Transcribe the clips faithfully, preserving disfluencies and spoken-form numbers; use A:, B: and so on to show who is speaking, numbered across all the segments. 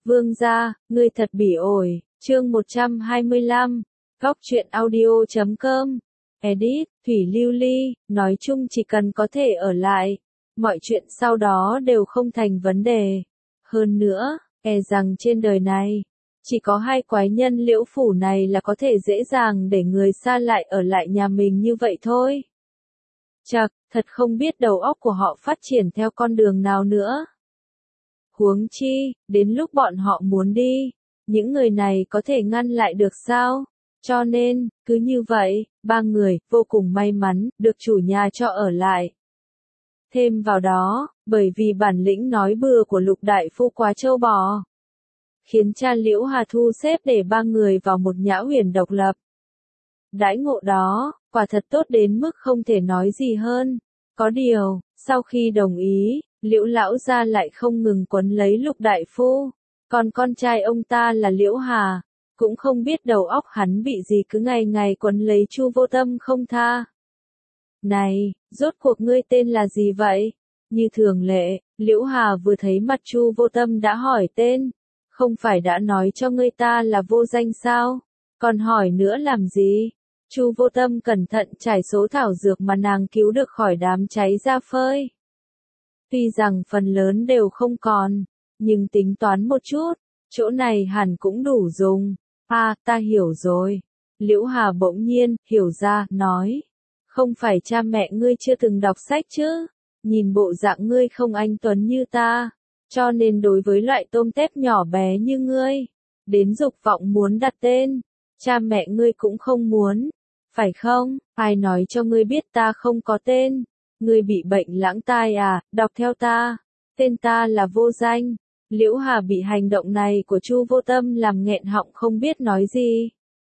A: Vương gia, ngươi thật bỉ ổi, chương một trăm hai mươi lăm, góc truyện audio chấm com, edit, Thủy Lưu Ly, nói chung chỉ cần có thể ở lại, mọi chuyện sau đó đều không thành vấn đề. Hơn nữa, e rằng trên đời này, chỉ có hai quái nhân Liễu phủ này là có thể dễ dàng để người xa lại ở lại nhà mình như vậy thôi. Chậc, thật không biết đầu óc của họ phát triển theo con đường nào nữa. Huống chi, đến lúc bọn họ muốn đi, những người này có thể ngăn lại được sao? Cho nên, cứ như vậy, ba người, vô cùng may mắn, được chủ nhà cho ở lại. Thêm vào đó, bởi vì bản lĩnh nói bừa của Lục đại phu quá trâu bò, khiến cha Liễu Hà thu xếp để ba người vào một nhã huyền độc lập. Đãi ngộ đó, quả thật tốt đến mức không thể nói gì hơn. Có điều, sau khi đồng ý, Liễu lão gia lại không ngừng quấn lấy Lục đại phu, còn con trai ông ta là Liễu Hà, cũng không biết đầu óc hắn bị gì cứ ngày ngày quấn lấy Chu Vô Tâm không tha. Này, rốt cuộc ngươi tên là gì vậy? Như thường lệ, Liễu Hà vừa thấy mặt Chu Vô Tâm đã hỏi tên, không phải đã nói cho ngươi ta là vô danh sao? Còn hỏi nữa làm gì? Chu Vô Tâm cẩn thận trải số thảo dược mà nàng cứu được khỏi đám cháy ra phơi. Tuy rằng phần lớn đều không còn, nhưng tính toán một chút, chỗ này hẳn cũng đủ dùng. À, ta hiểu rồi. Liễu Hà bỗng nhiên, hiểu ra, nói. Không phải cha mẹ ngươi chưa từng đọc sách chứ? Nhìn bộ dạng ngươi không anh tuấn như ta, cho nên đối với loại tôm tép nhỏ bé như ngươi, đến dục vọng muốn đặt tên, cha mẹ ngươi cũng không muốn. Phải không? Ai nói cho ngươi biết ta không có tên? Ngươi bị bệnh lãng tai à? Đọc theo ta. Tên ta là Vô Danh. Liễu Hà bị hành động này của Chu Vô Tâm làm nghẹn họng không biết nói gì.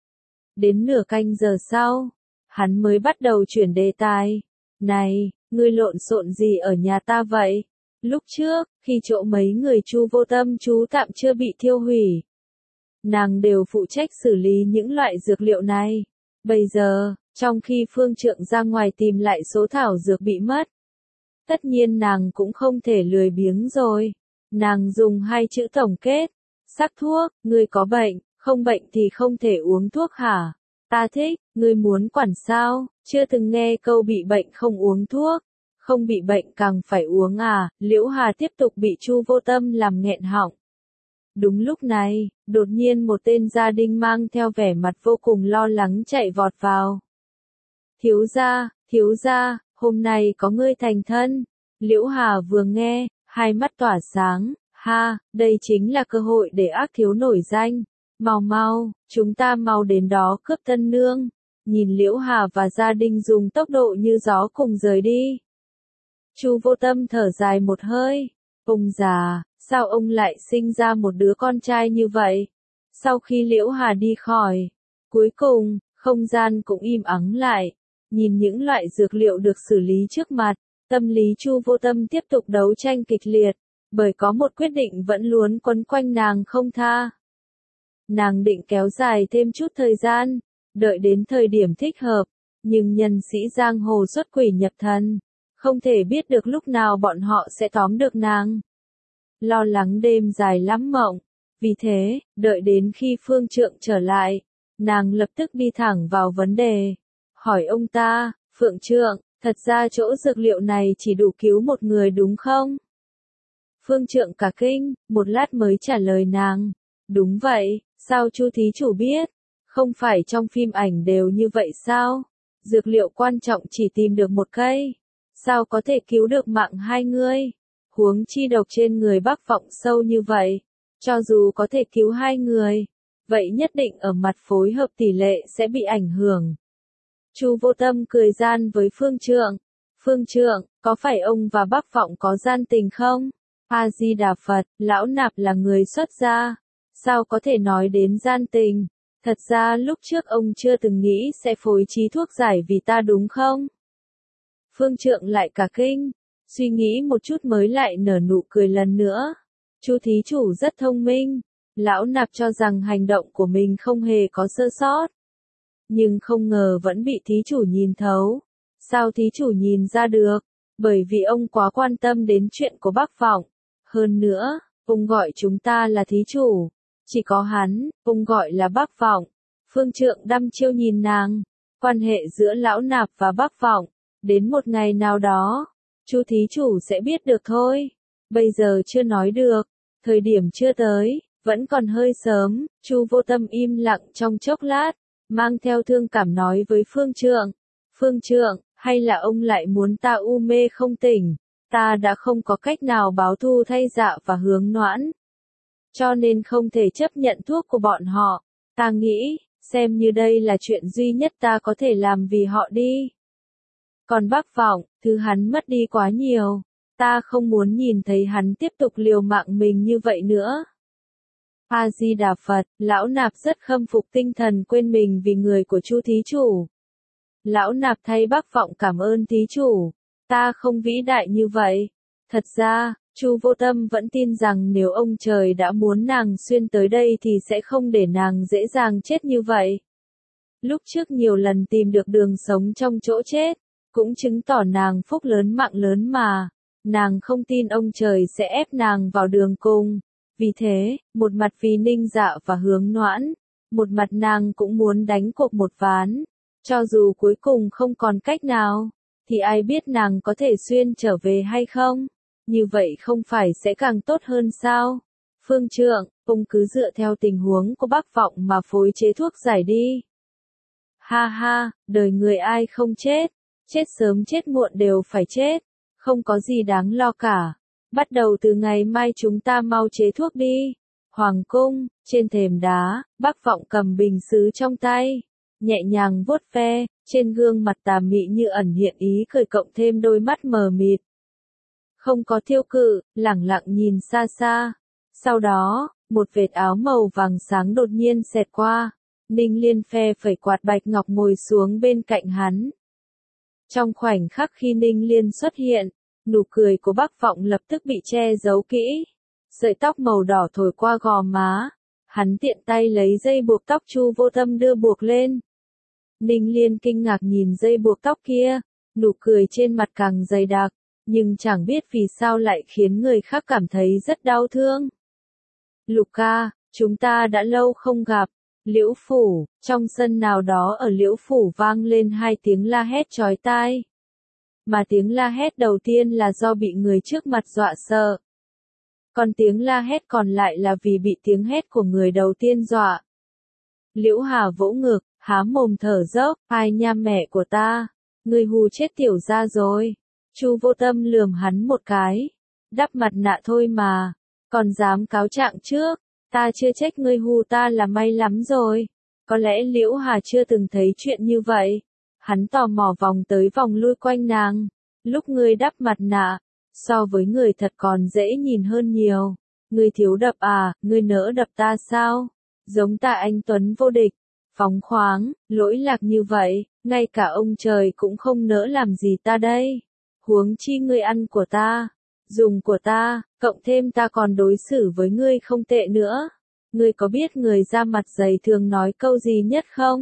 A: Đến nửa canh giờ sau, hắn mới bắt đầu chuyển đề tài. Này, ngươi lộn xộn gì ở nhà ta vậy? Lúc trước, khi chỗ mấy người Chu Vô Tâm trú tạm chưa bị thiêu hủy, nàng đều phụ trách xử lý những loại dược liệu này. Bây giờ, trong khi Phương Trượng ra ngoài tìm lại số thảo dược bị mất, tất nhiên nàng cũng không thể lười biếng rồi. Nàng dùng hai chữ tổng kết. Sắc thuốc, ngươi có bệnh, không bệnh thì không thể uống thuốc hả? Ta thích, ngươi muốn quản sao? Chưa từng nghe câu bị bệnh không uống thuốc, không bị bệnh càng phải uống à? Liễu Hà tiếp tục bị Chu Vô Tâm làm nghẹn họng. Đúng lúc này, đột nhiên một tên gia đình mang theo vẻ mặt vô cùng lo lắng chạy vọt vào. Thiếu gia, thiếu gia, hôm nay có ngươi thành thân. Liễu Hà vừa nghe, hai mắt tỏa sáng, ha, đây chính là cơ hội để ác thiếu nổi danh. Mau mau, chúng ta mau đến đó cướp tân nương. Nhìn Liễu Hà và gia đình dùng tốc độ như gió cùng rời đi. Chu Vô Tâm thở dài một hơi. Ông già, sao ông lại sinh ra một đứa con trai như vậy? Sau khi Liễu Hà đi khỏi, cuối cùng, không gian cũng im ắng lại. Nhìn những loại dược liệu được xử lý trước mặt, tâm lý Chu Vô Tâm tiếp tục đấu tranh kịch liệt, bởi có một quyết định vẫn luôn quấn quanh nàng không tha. Nàng định kéo dài thêm chút thời gian, đợi đến thời điểm thích hợp, nhưng nhân sĩ giang hồ xuất quỷ nhập thần, không thể biết được lúc nào bọn họ sẽ tóm được nàng. Lo lắng đêm dài lắm mộng, vì thế, đợi đến khi Phương Trượng trở lại, nàng lập tức đi thẳng vào vấn đề, hỏi ông ta, Phượng Trượng, thật ra chỗ dược liệu này chỉ đủ cứu một người đúng không? Phương Trượng cả kinh, một lát mới trả lời nàng, đúng vậy, sao Chu thí chủ biết? Không phải trong phim ảnh đều như vậy sao? Dược liệu quan trọng chỉ tìm được một cây, sao có thể cứu được mạng hai người? Huống chi độc trên người Bắc Vọng sâu như vậy, cho dù có thể cứu hai người, vậy nhất định ở mặt phối hợp tỷ lệ sẽ bị ảnh hưởng. Chu Vô Tâm cười gian với Phương Trượng. Phương Trượng, có phải ông và Bắc Vọng có gian tình không? A-di-đà Phật, lão nạp là người xuất gia, sao có thể nói đến gian tình? Thật ra lúc trước ông chưa từng nghĩ sẽ phối trí thuốc giải vì ta đúng không? Phương Trượng lại cả kinh, suy nghĩ một chút mới lại nở nụ cười lần nữa. Chu thí chủ rất thông minh, lão nạp cho rằng hành động của mình không hề có sơ sót. Nhưng không ngờ vẫn bị thí chủ nhìn thấu. Sao thí chủ nhìn ra được? Bởi vì ông quá quan tâm đến chuyện của Bắc Vọng. Hơn nữa, ông gọi chúng ta là thí chủ. Chỉ có hắn, ông gọi là Bác Vọng. Phương Trượng đăm chiêu nhìn nàng. Quan hệ giữa Lão Nạp và Bác Vọng, đến một ngày nào đó, Chu thí chủ sẽ biết được thôi. Bây giờ chưa nói được, thời điểm chưa tới, vẫn còn hơi sớm. Chu Vô Tâm im lặng trong chốc lát, mang theo thương cảm nói với Phương Trượng. Phương Trượng, hay là ông lại muốn ta u mê không tỉnh? Ta đã không có cách nào báo thù thay Dạ và Hướng Noãn, cho nên không thể chấp nhận thuốc của bọn họ. Ta nghĩ, xem như đây là chuyện duy nhất ta có thể làm vì họ đi. Còn Bác Vọng, thứ hắn mất đi quá nhiều. Ta không muốn nhìn thấy hắn tiếp tục liều mạng mình như vậy nữa. A-di-đà Phật, Lão Nạp rất khâm phục tinh thần quên mình vì người của Chu thí chủ. Lão Nạp thay Bác Vọng cảm ơn thí chủ. Ta không vĩ đại như vậy. Thật ra, Chu Vô Tâm vẫn tin rằng nếu ông trời đã muốn nàng xuyên tới đây thì sẽ không để nàng dễ dàng chết như vậy. Lúc trước nhiều lần tìm được đường sống trong chỗ chết, cũng chứng tỏ nàng phúc lớn mạng lớn mà. Nàng không tin ông trời sẽ ép nàng vào đường cùng. Vì thế, một mặt vì Ninh Dạ và Hướng Noãn, một mặt nàng cũng muốn đánh cuộc một ván. Cho dù cuối cùng không còn cách nào, thì ai biết nàng có thể xuyên trở về hay không? Như vậy không phải sẽ càng tốt hơn sao? Phương Trượng, ông cứ dựa theo tình huống của Bác Vọng mà phối chế thuốc giải đi. Ha ha, đời người ai không chết, chết sớm chết muộn đều phải chết, không có gì đáng lo cả. Bắt đầu từ ngày mai chúng ta mau chế thuốc đi. Hoàng cung, trên thềm đá, Bác Vọng cầm bình sứ trong tay, nhẹ nhàng vuốt ve, trên gương mặt tà mị như ẩn hiện ý cười cộng thêm đôi mắt mờ mịt. Không có thiêu cự, lẳng lặng nhìn xa xa. Sau đó, một vệt áo màu vàng sáng đột nhiên xẹt qua. Ninh Liên phe phẩy quạt bạch ngọc ngồi xuống bên cạnh hắn. Trong khoảnh khắc khi Ninh Liên xuất hiện, nụ cười của Bác Vọng lập tức bị che giấu kỹ. Sợi tóc màu đỏ thổi qua gò má. Hắn tiện tay lấy dây buộc tóc Chu Vô Tâm đưa buộc lên. Ninh Liên kinh ngạc nhìn dây buộc tóc kia, nụ cười trên mặt càng dày đặc, nhưng chẳng biết vì sao lại khiến người khác cảm thấy rất đau thương. Lục ca, chúng ta đã lâu không gặp. Liễu Phủ, trong sân nào đó ở Liễu Phủ vang lên hai tiếng la hét chói tai. Mà tiếng la hét đầu tiên là do bị người trước mặt dọa sợ. Còn tiếng la hét còn lại là vì bị tiếng hét của người đầu tiên dọa. Liễu Hà vỗ ngực, há mồm thở dốc, ai nha mẹ của ta, người hù chết tiểu gia rồi. Chu Vô Tâm lườm hắn một cái, đắp mặt nạ thôi mà, còn dám cáo trạng trước, ta chưa trách ngươi hù ta là may lắm rồi. Có lẽ Liễu Hà chưa từng thấy chuyện như vậy. Hắn tò mò vòng tới vòng lui quanh nàng, lúc ngươi đắp mặt nạ, so với người thật còn dễ nhìn hơn nhiều. Ngươi thiếu đập à, ngươi nỡ đập ta sao? Giống ta anh Tuấn vô địch, phóng khoáng, lỗi lạc như vậy, ngay cả ông trời cũng không nỡ làm gì ta đây. Huống chi ngươi ăn của ta, dùng của ta, cộng thêm ta còn đối xử với ngươi không tệ nữa. Ngươi có biết người da mặt dày thường nói câu gì nhất không?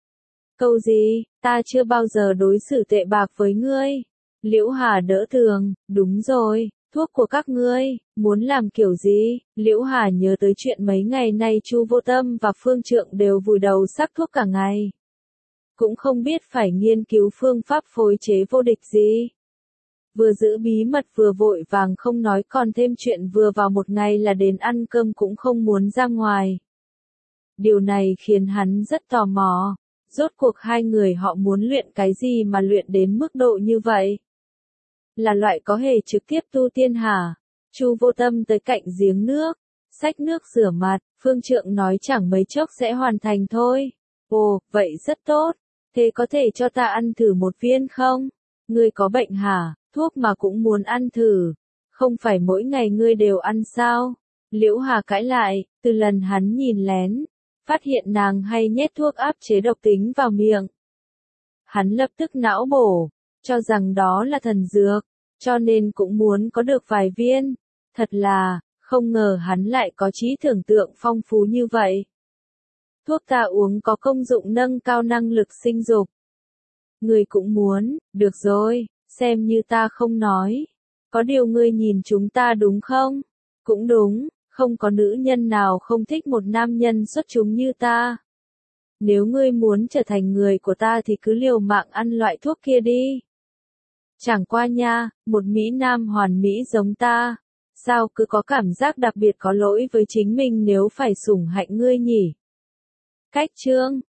A: Câu gì? Ta chưa bao giờ đối xử tệ bạc với ngươi. Liễu Hà đỡ tường, đúng rồi, thuốc của các ngươi, muốn làm kiểu gì? Liễu Hà nhớ tới chuyện mấy ngày nay Chu Vô Tâm và Phương Trượng đều vùi đầu sắc thuốc cả ngày. Cũng không biết phải nghiên cứu phương pháp phối chế vô địch gì. Vừa giữ bí mật vừa vội vàng không nói, còn thêm chuyện vừa vào một ngày là đến ăn cơm cũng không muốn ra ngoài. Điều này khiến hắn rất tò mò. Rốt cuộc hai người họ muốn luyện cái gì mà luyện đến mức độ như vậy? Là loại có hề trực tiếp tu tiên hả? Chu Vô Tâm tới cạnh giếng nước, xách nước rửa mặt, Phương Trượng nói chẳng mấy chốc sẽ hoàn thành thôi. Ồ, vậy rất tốt. Thế có thể cho ta ăn thử một viên không? Ngươi có bệnh hả? Thuốc mà cũng muốn ăn thử. Không phải mỗi ngày ngươi đều ăn sao? Liễu Hà cãi lại, từ lần hắn nhìn lén, phát hiện nàng hay nhét thuốc áp chế độc tính vào miệng. Hắn lập tức não bổ, cho rằng đó là thần dược, cho nên cũng muốn có được vài viên. Thật là, không ngờ hắn lại có trí tưởng tượng phong phú như vậy. Thuốc ta uống có công dụng nâng cao năng lực sinh dục. Ngươi cũng muốn, được rồi, xem như ta không nói. Có điều ngươi nhìn chúng ta đúng không? Cũng đúng, không có nữ nhân nào không thích một nam nhân xuất chúng như ta. Nếu ngươi muốn trở thành người của ta thì cứ liều mạng ăn loại thuốc kia đi. Chẳng qua nha, một Mỹ Nam hoàn mỹ giống ta, sao cứ có cảm giác đặc biệt có lỗi với chính mình nếu phải sủng hạnh ngươi nhỉ? Cách chương